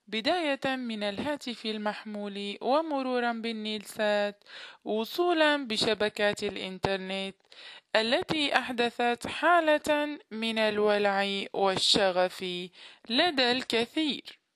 بداية من الهاتف المحمول ومرورا بالنيلسات وصولا بشبكات الإنترنت التي أحدثت حالة من الولع والشغف لدى الكثير.